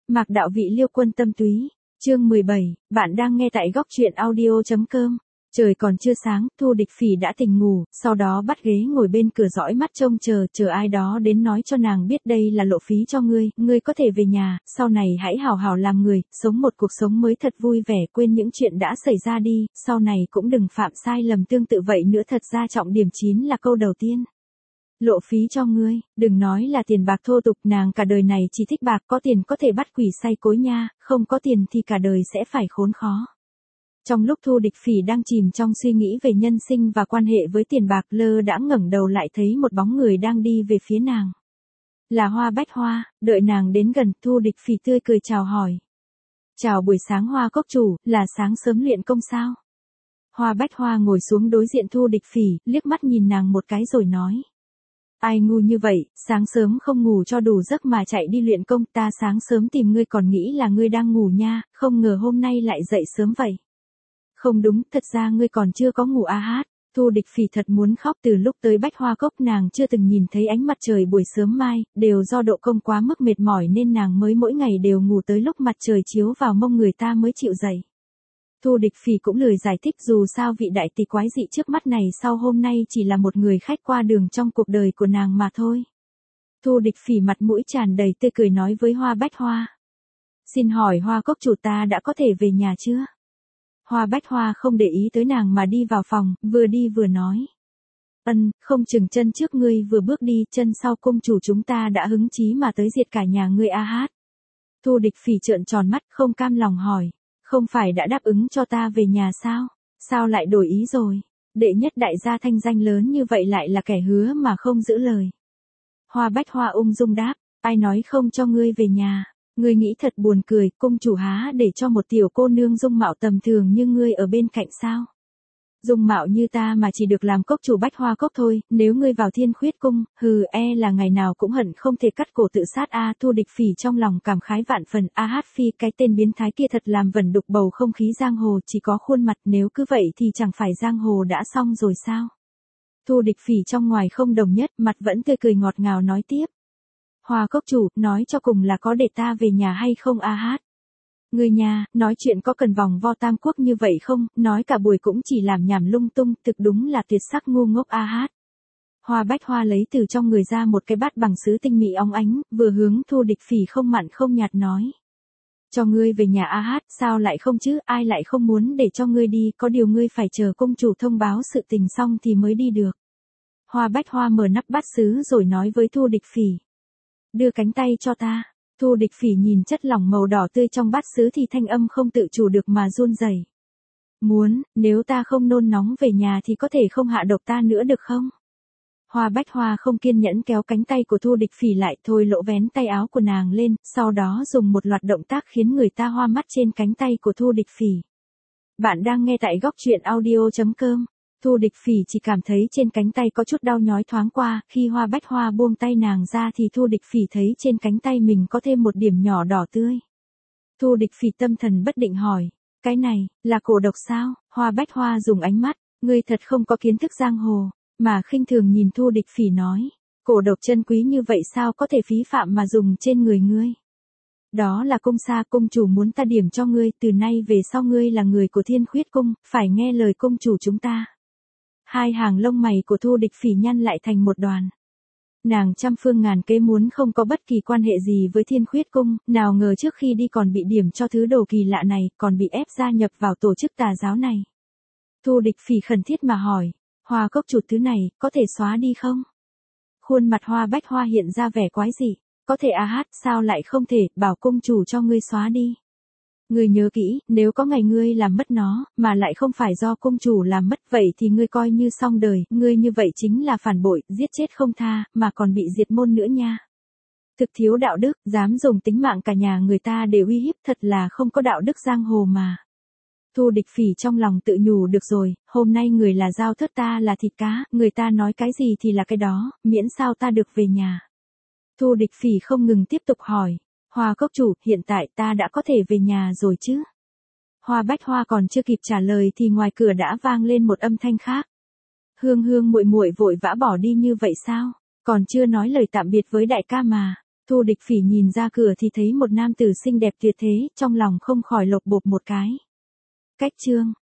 Mạc Đạo Vị Liêu Quân Tâm Túy, chương 17, bạn đang nghe tại góc truyện audio.com. Trời còn chưa sáng, Thu Địch Phỉ đã tỉnh ngủ, sau đó bắt ghế ngồi bên cửa dõi mắt trông chờ ai đó đến nói cho nàng biết đây là lộ phí cho ngươi có thể về nhà, sau này hãy hảo hảo làm người, sống một cuộc sống mới thật vui vẻ, quên những chuyện đã xảy ra đi, sau này cũng đừng phạm sai lầm tương tự vậy nữa. Thật ra trọng điểm chính là câu đầu tiên. Lộ phí cho ngươi, đừng nói là tiền bạc thô tục, nàng cả đời này chỉ thích bạc, có tiền có thể bắt quỷ say cối nha, không có tiền thì cả đời sẽ phải khốn khó. Trong lúc Thu Địch Phỉ đang chìm trong suy nghĩ về nhân sinh và quan hệ với tiền bạc, lơ đãng ngẩng đầu lại thấy một bóng người đang đi về phía nàng. Là Hoa Bách Hoa. Đợi nàng đến gần, Thu Địch Phỉ tươi cười chào hỏi. Chào buổi sáng Hoa cốc chủ, là sáng sớm luyện công sao? Hoa Bách Hoa ngồi xuống đối diện Thu Địch Phỉ, liếc mắt nhìn nàng một cái rồi nói. Ai ngu như vậy, sáng sớm không ngủ cho đủ giấc mà chạy đi luyện công, ta sáng sớm tìm ngươi còn nghĩ là ngươi đang ngủ nha, không ngờ hôm nay lại dậy sớm vậy. Không đúng, thật ra ngươi còn chưa có ngủ hát. Thu Địch Phỉ thật muốn khóc, từ lúc tới Bách Hoa Cốc nàng chưa từng nhìn thấy ánh mặt trời buổi sớm mai, đều do độ công quá mức mệt mỏi nên nàng mới mỗi ngày đều ngủ tới lúc mặt trời chiếu vào mông người ta mới chịu dậy. Thu Địch Phỉ cũng lười giải thích, dù sao vị đại tỷ quái dị trước mắt này sau hôm nay chỉ là một người khách qua đường trong cuộc đời của nàng mà thôi. Thu Địch Phỉ mặt mũi tràn đầy tươi cười nói với Hoa Bách Hoa. Xin hỏi Hoa cốc chủ, ta đã có thể về nhà chưa? Hoa Bách Hoa không để ý tới nàng mà đi vào phòng, vừa đi vừa nói. Không chừng chân trước ngươi vừa bước đi, chân sau cung chủ chúng ta đã hứng chí mà tới diệt cả nhà ngươi hát. Thu Địch Phỉ trợn tròn mắt không cam lòng hỏi. Không phải đã đáp ứng cho ta về nhà sao? Sao lại đổi ý rồi? Đệ nhất đại gia thanh danh lớn như vậy lại là kẻ hứa mà không giữ lời. Hoa Bách Hoa ung dung đáp, ai nói không cho ngươi về nhà? Ngươi nghĩ thật buồn cười, cung chủ há để cho một tiểu cô nương dung mạo tầm thường như ngươi ở bên cạnh sao? Dung mạo như ta mà chỉ được làm cốc chủ Bách Hoa Cốc thôi, nếu ngươi vào Thiên Khuyết cung, là ngày nào cũng hận không thể cắt cổ tự sát a. Thu Địch Phỉ trong lòng cảm khái vạn phần, hát phi, cái tên biến thái kia thật làm vẩn đục bầu không khí giang hồ, chỉ có khuôn mặt, nếu cứ vậy thì chẳng phải giang hồ đã xong rồi sao? Thu Địch Phỉ trong ngoài không đồng nhất, mặt vẫn tươi cười ngọt ngào nói tiếp. Hoa cốc chủ, nói cho cùng là có để ta về nhà hay không hát? Người nhà, nói chuyện có cần vòng vo tam quốc như vậy không, nói cả buổi cũng chỉ làm nhảm lung tung, thực đúng là tuyệt sắc ngu ngốc hát. Hoa Bách Hoa lấy từ trong người ra một cái bát bằng sứ tinh mỹ óng ánh, vừa hướng Thu Địch Phỉ không mặn không nhạt nói. Cho ngươi về nhà hát, sao lại không chứ, ai lại không muốn để cho ngươi đi, có điều ngươi phải chờ cung chủ thông báo sự tình xong thì mới đi được. Hoa Bách Hoa mở nắp bát sứ rồi nói với Thu Địch Phỉ. Đưa cánh tay cho ta. Thu Địch Phỉ nhìn chất lỏng màu đỏ tươi trong bát sứ thì thanh âm không tự chủ được mà run rẩy. Nếu ta không nôn nóng về nhà thì có thể không hạ độc ta nữa được không? Hoa Bách Hoa không kiên nhẫn kéo cánh tay của Thu Địch Phỉ lại, thôi lỗ vén tay áo của nàng lên, sau đó dùng một loạt động tác khiến người ta hoa mắt trên cánh tay của Thu Địch Phỉ. Bạn đang nghe tại góc truyện audio.com. Thu Địch Phỉ chỉ cảm thấy trên cánh tay có chút đau nhói thoáng qua, khi Hoa Bách Hoa buông tay nàng ra thì Thu Địch Phỉ thấy trên cánh tay mình có thêm một điểm nhỏ đỏ tươi. Thu Địch Phỉ tâm thần bất định hỏi, cái này, là cổ độc sao? Hoa Bách Hoa dùng ánh mắt, ngươi thật không có kiến thức giang hồ, mà khinh thường nhìn Thu Địch Phỉ nói, cổ độc chân quý như vậy sao có thể phí phạm mà dùng trên người ngươi? Đó là cung sa, cung chủ muốn ta điểm cho ngươi, từ nay về sau ngươi là người của Thiên Khuyết cung, phải nghe lời cung chủ chúng ta. Hai hàng lông mày của Thu Địch Phỉ nhăn lại thành một đoàn. Nàng trăm phương ngàn kế muốn không có bất kỳ quan hệ gì với Thiên Khuyết cung, nào ngờ trước khi đi còn bị điểm cho thứ đồ kỳ lạ này, còn bị ép gia nhập vào tổ chức tà giáo này. Thu Địch Phỉ khẩn thiết mà hỏi, Hoa cốc chủ, thứ này, có thể xóa đi không? Khuôn mặt Hoa Bách Hoa hiện ra vẻ quái dị, có thể hát, sao lại không thể, bảo cung chủ cho ngươi xóa đi. Ngươi nhớ kỹ, nếu có ngày ngươi làm mất nó, mà lại không phải do cung chủ làm mất, vậy thì ngươi coi như xong đời, ngươi như vậy chính là phản bội, giết chết không tha, mà còn bị diệt môn nữa nha. Thực thiếu đạo đức, dám dùng tính mạng cả nhà người ta để uy hiếp, thật là không có đạo đức giang hồ mà. Thu Địch Phỉ trong lòng tự nhủ, được rồi, hôm nay người là dao thớt, ta là thịt cá, người ta nói cái gì thì là cái đó, miễn sao ta được về nhà. Thu Địch Phỉ không ngừng tiếp tục hỏi. Hoa cốc chủ, hiện tại ta đã có thể về nhà rồi chứ? Hoa Bách Hoa còn chưa kịp trả lời thì ngoài cửa đã vang lên một âm thanh khác. Hương muội muội vội vã bỏ đi như vậy sao? Còn chưa nói lời tạm biệt với đại ca mà. Thu Địch Phỉ nhìn ra cửa thì thấy một nam tử xinh đẹp tuyệt thế, trong lòng không khỏi lột bột một cái. Cách chương